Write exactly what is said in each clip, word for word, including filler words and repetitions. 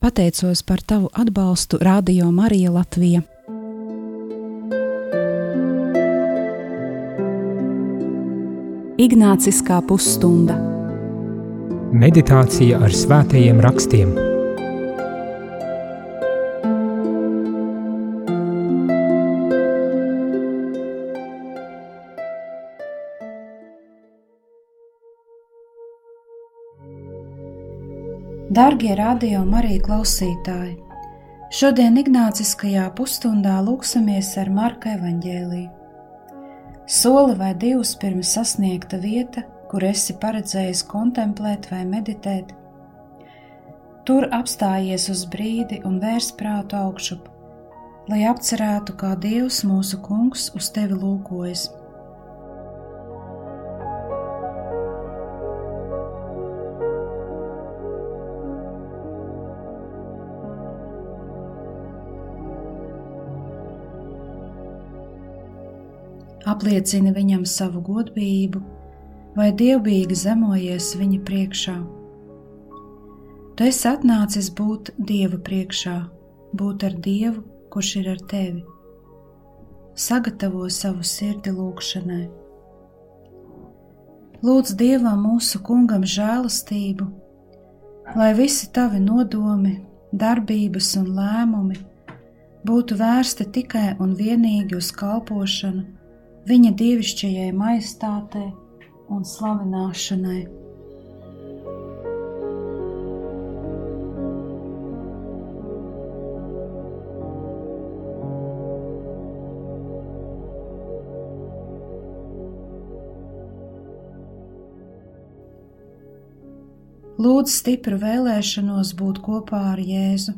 Pateicos par tavu atbalstu Radio Marija Latvija. Ignāciskā pusstunda. Meditācija ar svētajiem rakstiem. Dargie Radio Marija klausītāji, šodien Ignāciskajā pusstundā lūksimies ar Marka evaņģēliju. Soli vai divus pirms sasniegta vieta, kur esi paredzējis kontemplēt vai meditēt. Tur apstājies uz brīdi un vērs prātu augšup, lai apcerētu, kā Dievs mūsu Kungs uz tevi lūkojas. Apliecini viņam savu godbību, vai dievbijīgi zemojies viņa priekšā. Tu esi atnācis būt Dieva priekšā, būt ar Dievu, kurš ir ar tevi. Sagatavo savu sirdi lūgšanai. Lūdz Dievam mūsu Kungam žēlastību, lai visi tavi nodomi, darbības un lēmumi būtu vērsti tikai un vienīgi uz kalpošanu viņa dievišķajai majestātei un slavināšanai. Lūdz stipru vēlēšanos būt kopā ar Jēzu.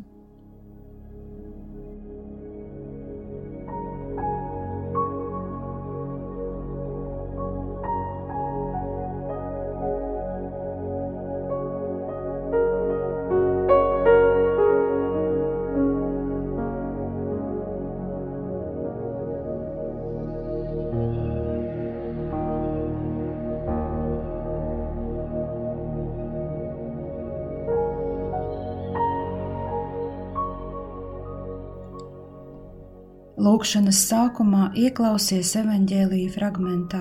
Lūgšanas sākumā ieklausies evaņģēlija fragmentā.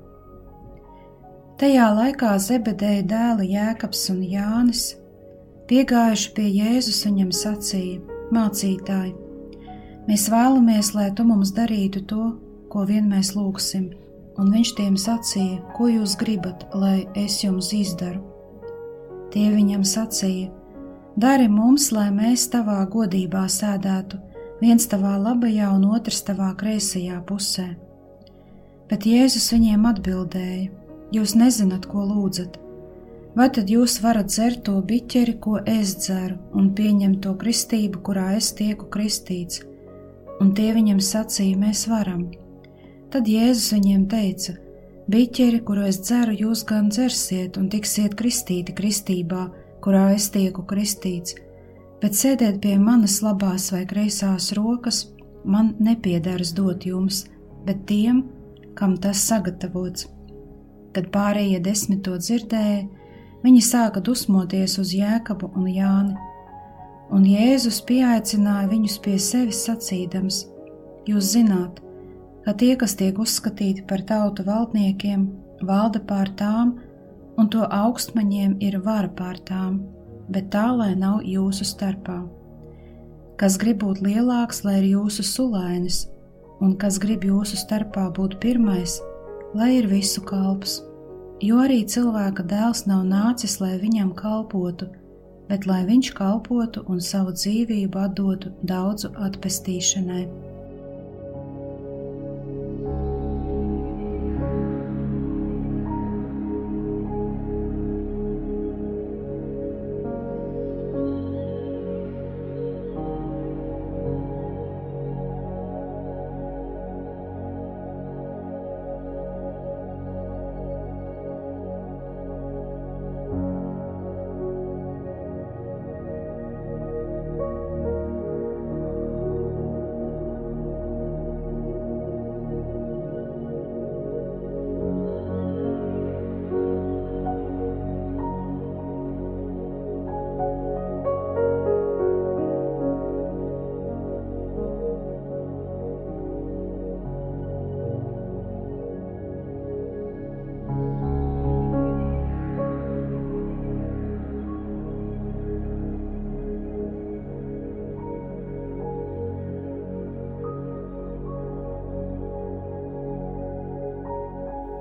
Tajā laikā Zebedeja dēli Jēkabs un Jānis, piegājuši pie Jēzus, viņam sacīja: Mācītāji, mēs vēlamies, lai tu mums darītu to, ko vien mēs lūgsim. Un viņš tiem sacīja: Ko jūs gribat, lai es jums izdaru? Tie viņam sacīja: Dari mums, lai mēs tavā godībā sēdētu, viens tavā labajā un otrs tavā kreisajā pusē. Bet Jēzus viņiem atbildēja: Jūs nezināt, ko lūdzat. Vai tad jūs varat dzert to biķeri, ko es dzeru, un pieņemt to kristību, kurā es tieku kristīts? Un tie viņam sacīja: Mēs varam. Tad Jēzus viņiem teica: Biķeri, kuru es dzeru, jūs gan dzersiet un tiksiet kristīti kristībā, kurā es tieku kristīts. Bet sēdēt pie manas labās vai kreisās rokas man nepiederas dot jums, bet tiem, kam tas sagatavots. Kad pārējie desmit to dzirdēja, viņi sāka dusmoties uz Jēkabu un Jāni. Un Jēzus pieaicināja viņus pie sevis sacīdams: Jūs zināt, ka tie, kas tiek uzskatīti par tautu valdniekiem, valda pār tām, un to augstmaņiem ir vara pār tām. Bet tā, lai nav jūsu starpā. Kas grib būt lielāks, lai ir jūsu sulainis, un kas grib jūsu starpā būt pirmais, lai ir visu kalps. Jo arī cilvēka dēls nav nācis, lai viņam kalpotu, bet lai viņš kalpotu un savu dzīvību atdotu daudzu atpestīšanai.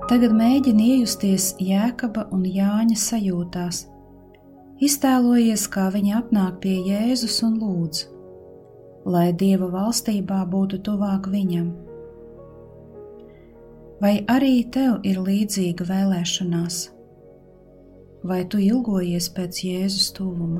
Tagad mēģini iejusties Jēkaba un Jāņa sajūtās. Iztēlojies, kā viņi atnāk pie Jēzus un lūdz, lai Dieva valstībā būtu tuvāk viņam. Vai arī tev ir līdzīga vēlēšanās? Vai tu ilgojies pēc Jēzus tuvuma?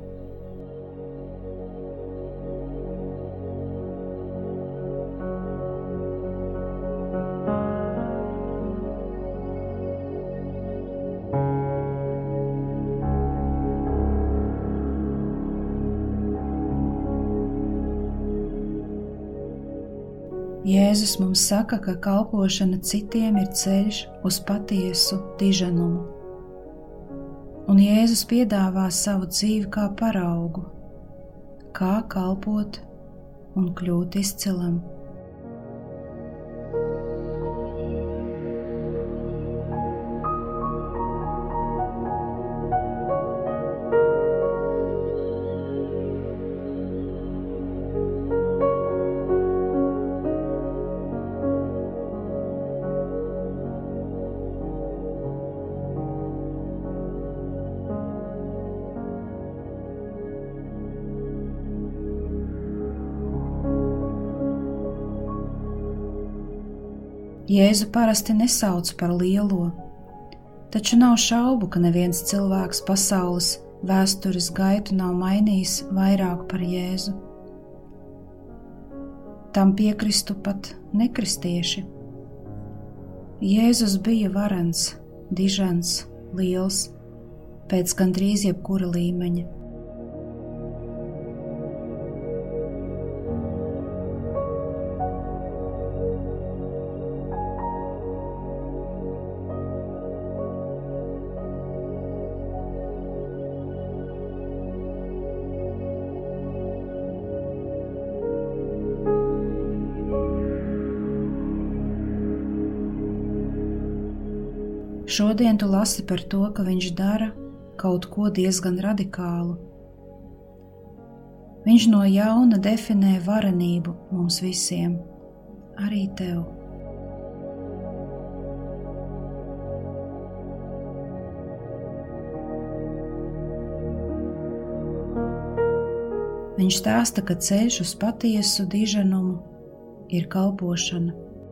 Jēzus mums saka, ka kalpošana citiem ir ceļš uz patiesu diženumu. Un Jēzus piedāvā savu dzīvi kā paraugu, kā kalpot un kļūt izcilam. Jēzu parasti nesauc par lielo, taču nav šaubu, ka neviens cilvēks pasaules vēstures gaitu nav mainījis vairāk par Jēzu. Tam piekristu pat nekristieši. Jēzus bija varens, dižens, liels, pēc gandrīz jebkura līmeņa. Šodien tu lasi par to, ka viņš dara kaut ko diezgan radikālu. Viņš no jauna definē varenību mums visiem, arī tev. Viņš stāsta, ka ceļš uz patiesu diženumu ir kalpošana.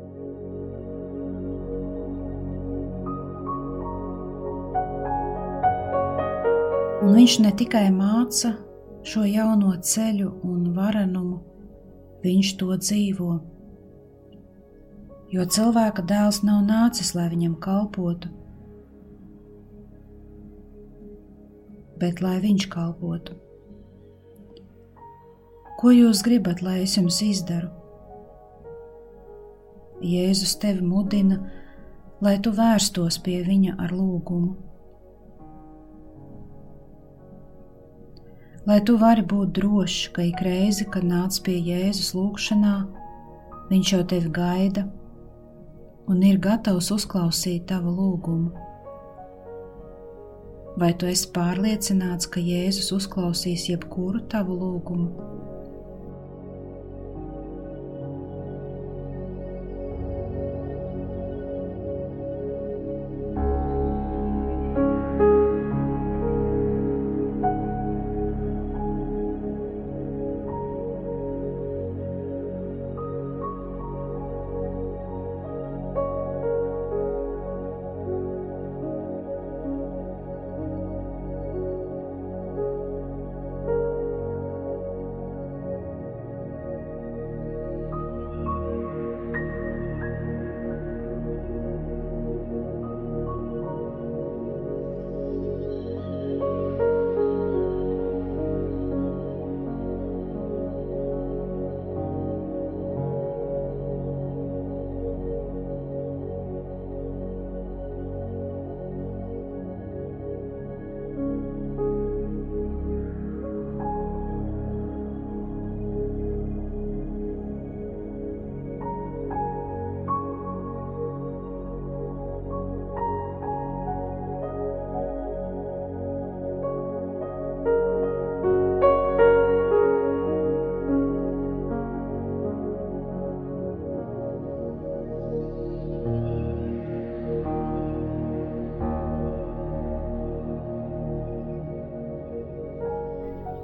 Un viņš ne tikai māca šo jauno ceļu un varenumu, viņš to dzīvo. Jo cilvēka dēls nav nācis, lai viņam kalpotu, bet lai viņš kalpotu. Ko jūs gribat, lai es jums izdaru? Jēzus tevi mudina, lai tu vērstos pie viņa ar lūgumu. Lai tu vari būt drošs, ka ik reizi, kad nāc pie Jēzus lūgšanā, viņš jau tevi gaida un ir gatavs uzklausīt tavu lūgumu. Vai tu esi pārliecināts, ka Jēzus uzklausīs jebkuru tavu lūgumu?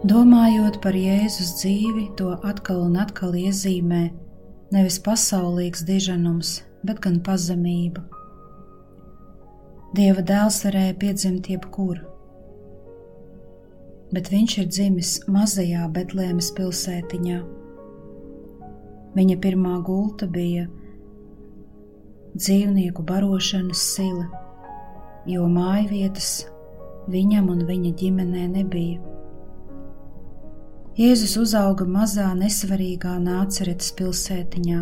Domājot par Jēzus dzīvi, to atkal un atkal iezīmē nevis pasaulīgs diženums, bet gan pazemība. Dieva dēls varēja piedzimt jebkur, bet viņš ir dzimis mazajā Betlēmes pilsētiņā. Viņa pirmā gulta bija dzīvnieku barošanas sila, jo mājvietas viņam un viņa ģimenē nebija. Jēzus uzauga mazā nesvarīgā Nāceretes pilsētiņā.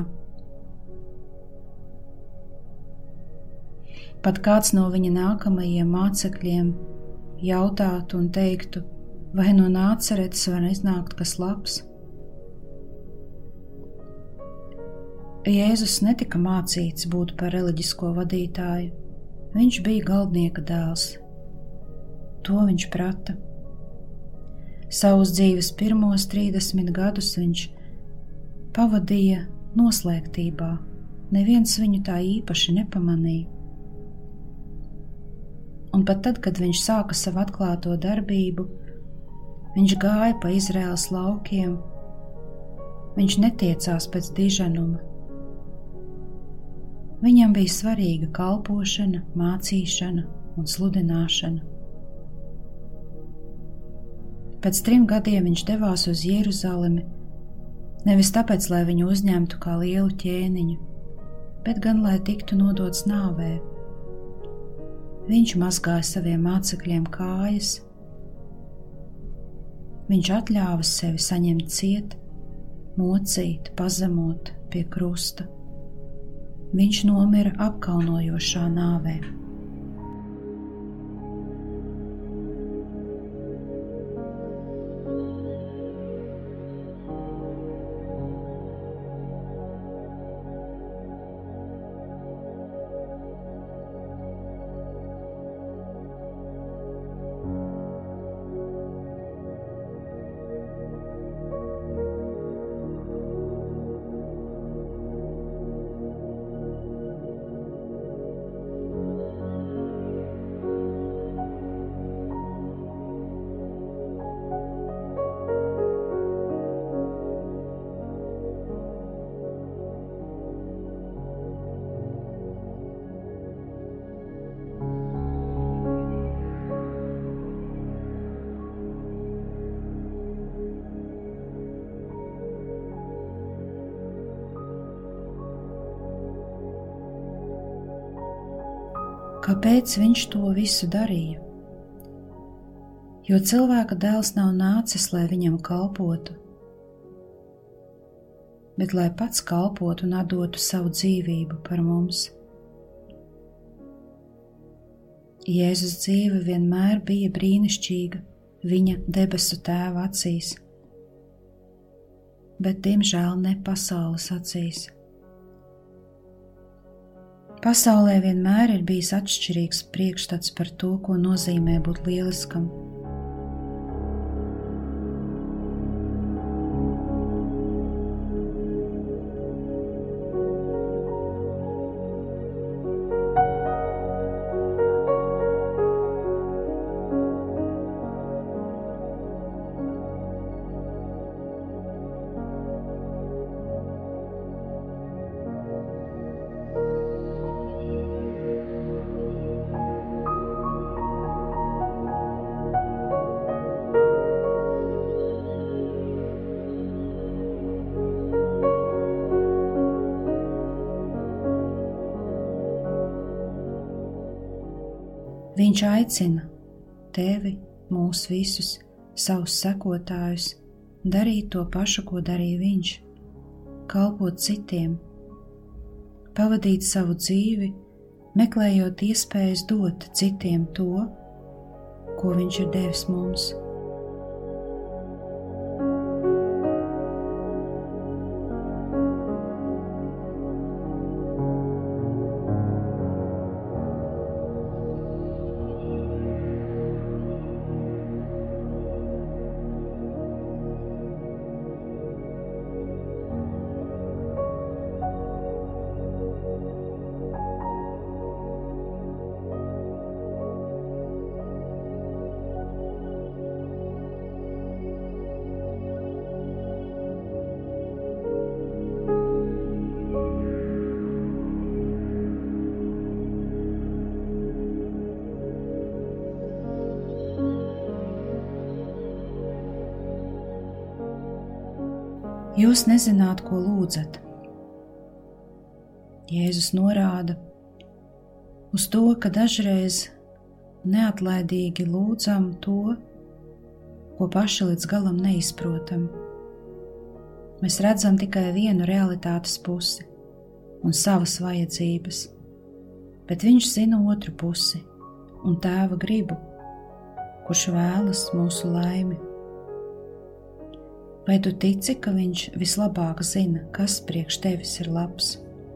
Pat kāds no viņa nākamajiem mācekļiem jautātu un teiktu, vai no Nāceretes var iznākt kas labs? Jēzus netika mācīts būt par reliģisko vadītāju, viņš bija galdnieka dēls. To viņš prata. Savus dzīves pirmos trīsdesmit gadus viņš pavadīja noslēgtībā, neviens viņu tā īpaši nepamanīja. Un pat tad, kad viņš sāka savu atklāto darbību, viņš gāja pa Izraēlas laukiem, viņš netiecās pēc diženuma. Viņam bija svarīga kalpošana, mācīšana un sludināšana. Pēc trim gadiem viņš devās uz Jeruzalemi, nevis tāpēc, lai viņu uzņemtu kā lielu ķēniņu, bet gan, lai tiktu nodots nāvē. Viņš mazgāja saviem mācekļiem kājas, viņš atļāva sevi saņemt ciet, mocīt, pazemot pie krusta. Viņš nomira apkaunojošā nāvē. Kāpēc viņš to visu darīja? Jo cilvēka dēls nav nācis, lai viņam kalpotu, bet lai pats kalpotu un atdotu savu dzīvību par mums. Jēzus dzīve vienmēr bija brīnišķīga viņa debesu tēva acīs, bet diemžēl ne pasaules acīs. Pasaulē vienmēr ir bijis atšķirīgs priekšstats par to, ko nozīmē būt lieliskam. Viņš aicina tevi, mūs visus, savus sekotājus, darīt to pašu, ko darīja viņš, kalpot citiem, pavadīt savu dzīvi, meklējot iespējas dot citiem to, ko viņš ir devis mums. Jūs nezināt, ko lūdzat. Jēzus norāda uz to, ka dažreiz neatlaidīgi lūdzam to, ko paši līdz galam neizprotam. Mēs redzam tikai vienu realitātes pusi un savas vajadzības, bet viņš zina otru pusi un Tēva gribu, kurš vēlas mūsu laimi. Vai tu tici, ka viņš vislabāk zina, kas priekš tevis ir labs?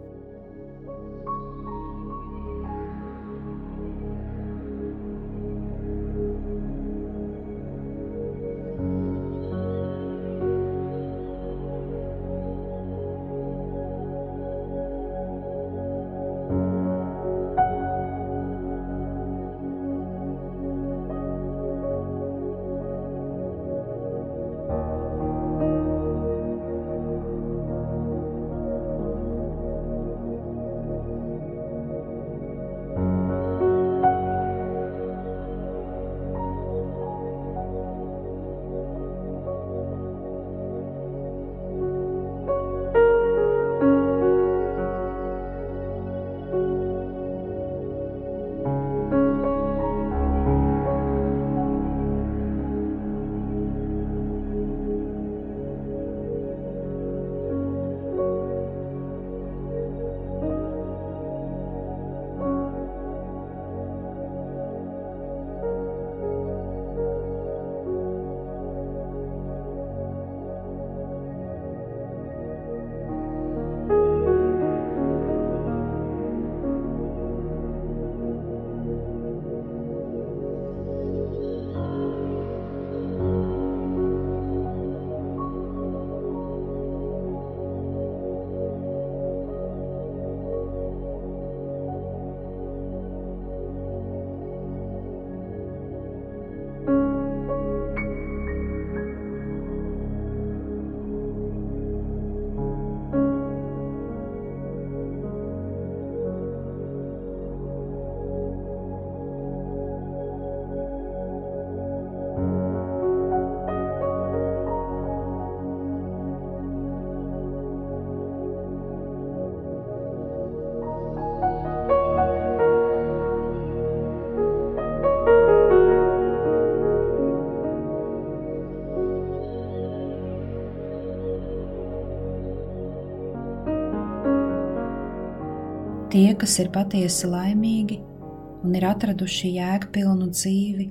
Tie, kas ir patiesi laimīgi un ir atraduši jēgpilnu dzīvi,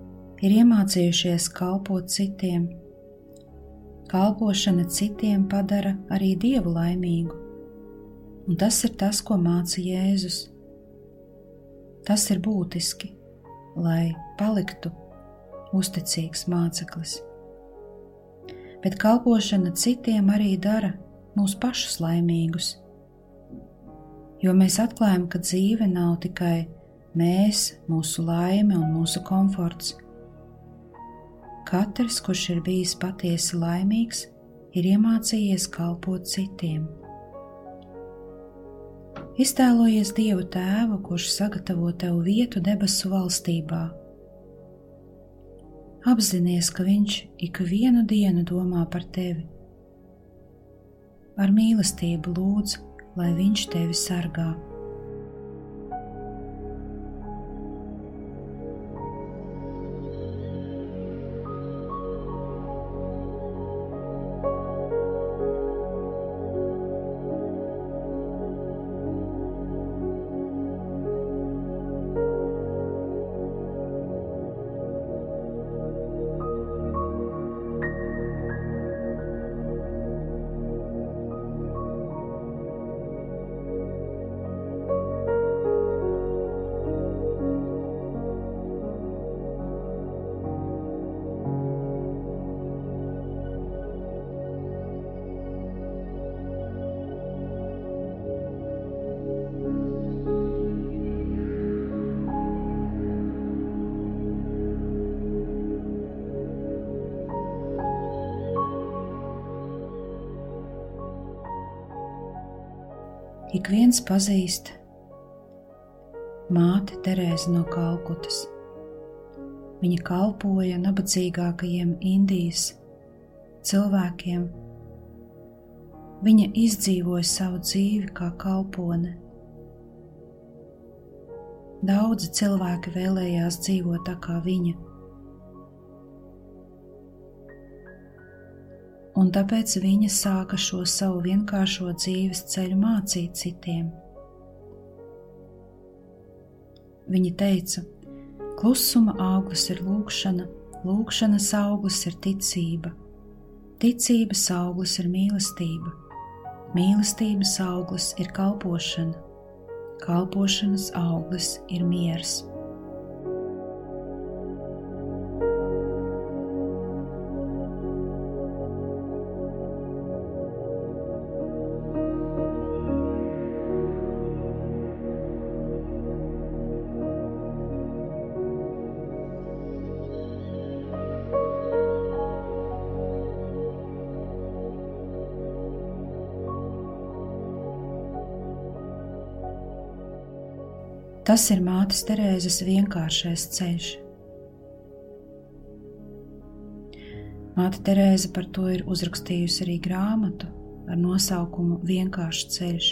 ir iemācījušies kalpot citiem. Kalpošana citiem padara arī Dievu laimīgu, un tas ir tas, ko māca Jēzus. Tas ir būtiski, lai paliktu uzticīgs māceklis. Bet kalpošana citiem arī dara mūs pašus laimīgus, jo mēs atklājam, ka dzīve nav tikai mēs, mūsu laime un mūsu komforts. Katrs, kurš ir bijis patiesi laimīgs, ir iemācījies kalpot citiem. Iztēlojies Dievu Tēvu, kurš sagatavo tev vietu debesu valstībā. Apzinies, ka Viņš ikvienu dienu domā par tevi. Ar mīlestību lūdz, lai Viņš tevi sargā. Ik viens pazīst māti Terēzi no Kalkutas. Viņa kalpoja nabadzīgākajiem Indijas cilvēkiem Viņa izdzīvoja savu dzīvi kā kalpone. Daudzi cilvēki vēlējās dzīvot tā kā viņa, un tāpēc viņa sāka šo savu vienkāršo dzīves ceļu mācīt citiem. Viņa teica, klusuma auglis ir lūgšana, lūgšanas auglis ir ticība, ticības auglis ir mīlestība, mīlestības auglis ir kalpošana, kalpošanas auglis ir miers. Tas ir mātes Terēzes vienkāršais ceļš. Māte Terēze par to ir uzrakstījusi arī grāmatu ar nosaukumu Vienkāršs ceļš.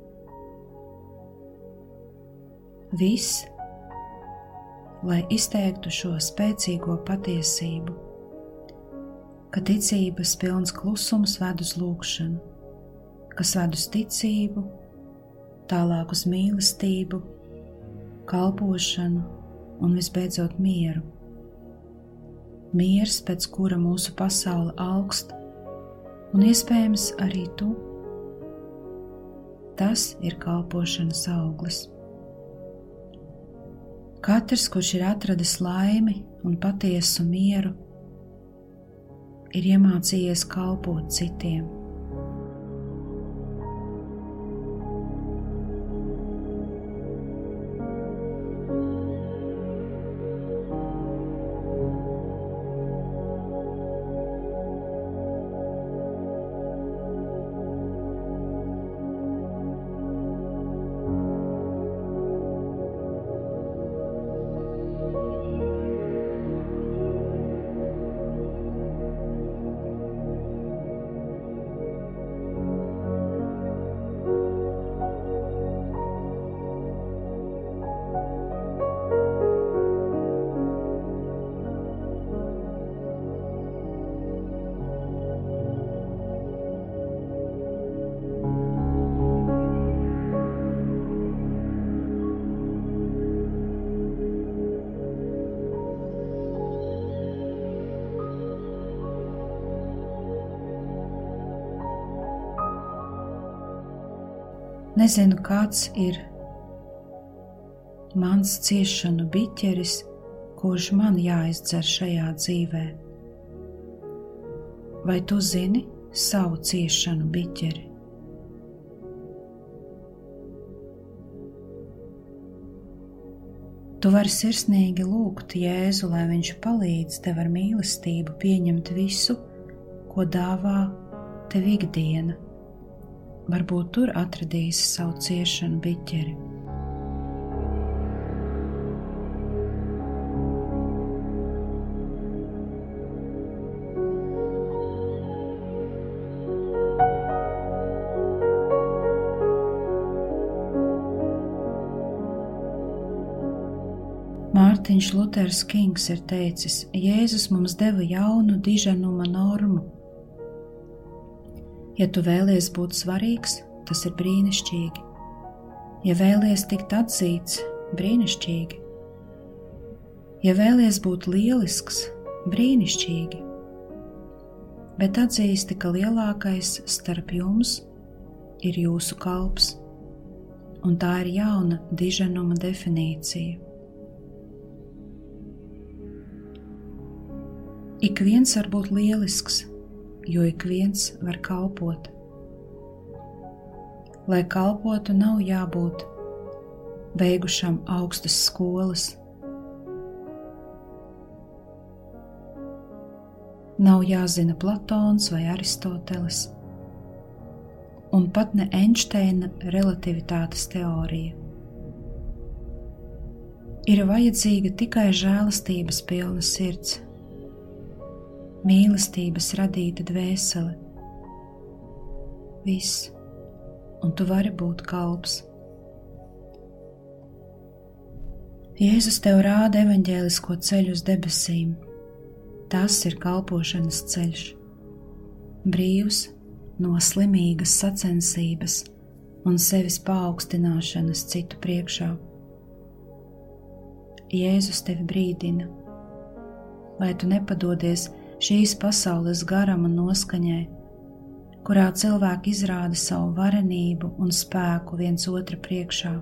Viss, lai izteiktu šo spēcīgo patiesību, ka ticības pilns klusums ved uz lūgšanu, kas ved uz ticību, tālāk uz mīlestību, kalpošanu un visbeidzot mieru. Miers, pēc kura mūsu pasaule augst, un iespējams arī tu. Tas ir kalpošanas auglis. Katrs, kurš ir atradis laimi un patiesu mieru, ir iemācījies kalpot citiem. Nezinu, kāds ir mans ciešanu biķeris, kurš man jāizdzer šajā dzīvē. Vai tu zini savu ciešanu biķeri? Tu vari sirsnīgi lūgt Jēzu, lai viņš palīdz tev ar mīlestību pieņemt visu, ko dāvā tev ikdiena. Varbūt tur atradīsi savu ciešanu biķeri. Mārtiņš Luters Kings ir teicis, Jēzus mums deva jaunu diženuma normu. Ja tu vēlies būt svarīgs, tas ir brīnišķīgi. Ja vēlies tikt atzīts, brīnišķīgi. Ja vēlies būt lielisks, brīnišķīgi. Bet atzīsti, ka lielākais starp jums ir jūsu kalps, un tā ir jauna diženuma definīcija. Ik viens var būt lielisks, jo ik viens var kalpot. Lai kalpotu, nav jābūt beigušam augstas skolas. Nav jāzina Platons vai Aristoteles, un pat ne Einsteina relativitātes teorija. Ir vajadzīga tikai žēlastības pilna sirds, mīlestības radīta dvēsele, viss, un tu vari būt kalps. Jēzus tev rāda evaņģēlisko ceļu uz debesīm. Tas ir kalpošanas ceļš, brīvs no slimīgas sacensības un sevis paaugstināšanas citu priekšā. Jēzus tevi brīdina, lai tu nepadodies šīs pasaules garam un noskaņai, kurā cilvēki izrāda savu varenību un spēku viens otra priekšā.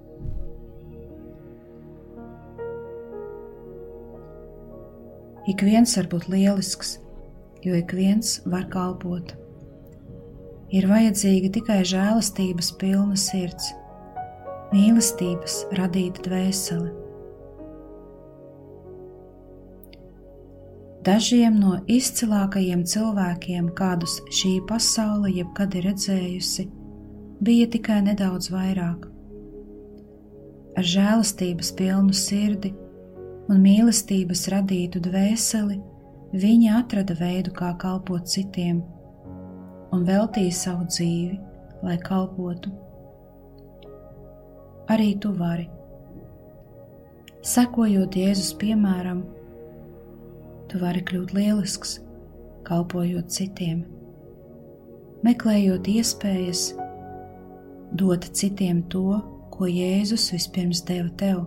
Ik viens var būt lielisks, jo ik viens var kalpot. Ir vajadzīga tikai žēlastības pilna sirds, mīlestības radīta dvēsele. Dažiem no izcilākajiem cilvēkiem, kādus šī pasaule jebkad ir redzējusi, bija tikai nedaudz vairāk. Ar žēlastības pilnu sirdi un mīlestības radītu dvēseli viņi atrada veidu, kā kalpot citiem, un veltīja savu dzīvi, lai kalpotu. Arī tu vari. Sekojot Jēzus piemēram, tu vari kļūt lielisks, kalpojot citiem, meklējot iespējas dot citiem to, ko Jēzus vispirms deva tev.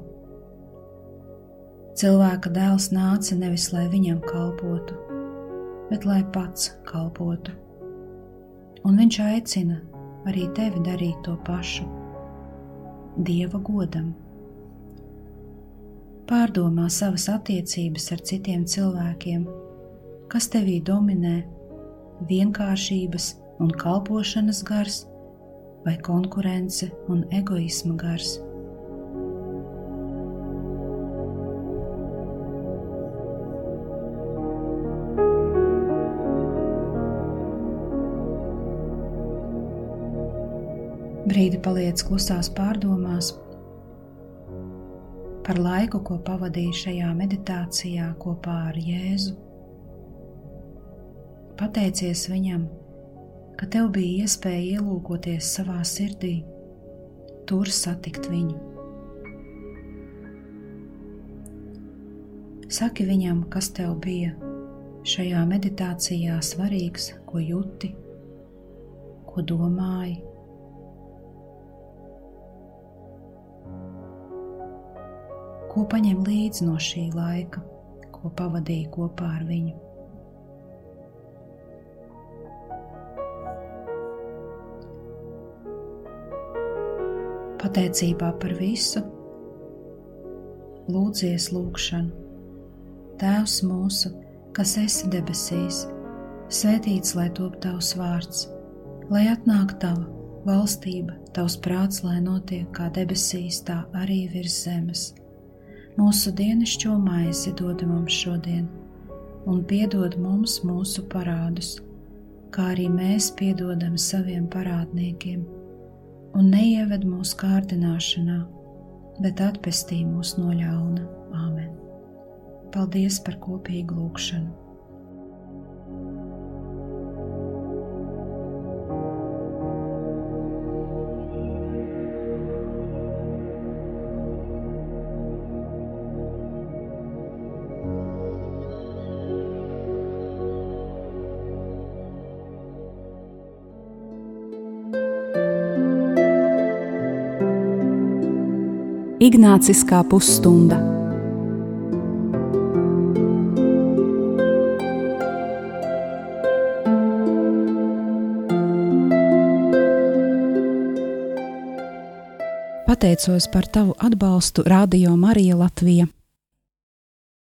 Cilvēka dēls nāca nevis, lai viņam kalpotu, bet lai pats kalpotu. Un viņš aicina arī tevi darīt to pašu, Dieva godam. Pārdomā savas attiecības ar citiem cilvēkiem, kas tevī dominē, vienkāršības un kalpošanas gars vai konkurence un egoisma gars. Brīdi paliec klusās pārdomās par laiku, ko pavadīji šajā meditācijā kopā ar Jēzu. Pateicies viņam, ka tev bija iespēja ielūkoties savā sirdī, tur satikt viņu. Saki viņam, kas tev bija šajā meditācijā svarīgs, ko juti, ko domāji. Ko paņem līdzi no šī laika, ko pavadīji kopā ar viņu. Pateicībā par visu lūdzies lūgšanu. Tēvs mūsu, kas esi debesīs, svētīts lai top tavs vārds, lai atnāk tava valstība, tavs prāts, lai notiek kā debesīs, tā arī virs zemes. Mūsu dienascho maizi dod mums šodien, un piedod mums mūsu parādus, kā arī mēs piedodam saviem parādniekiem, un neieved mūsu kārdināšanā, bet atpestī mūs no ļauna. Āmen. Paldies par kopīgu lūgšanu. Ignāciskā pusstunda. Pateicos par tavu atbalstu Radio Marija Latvija.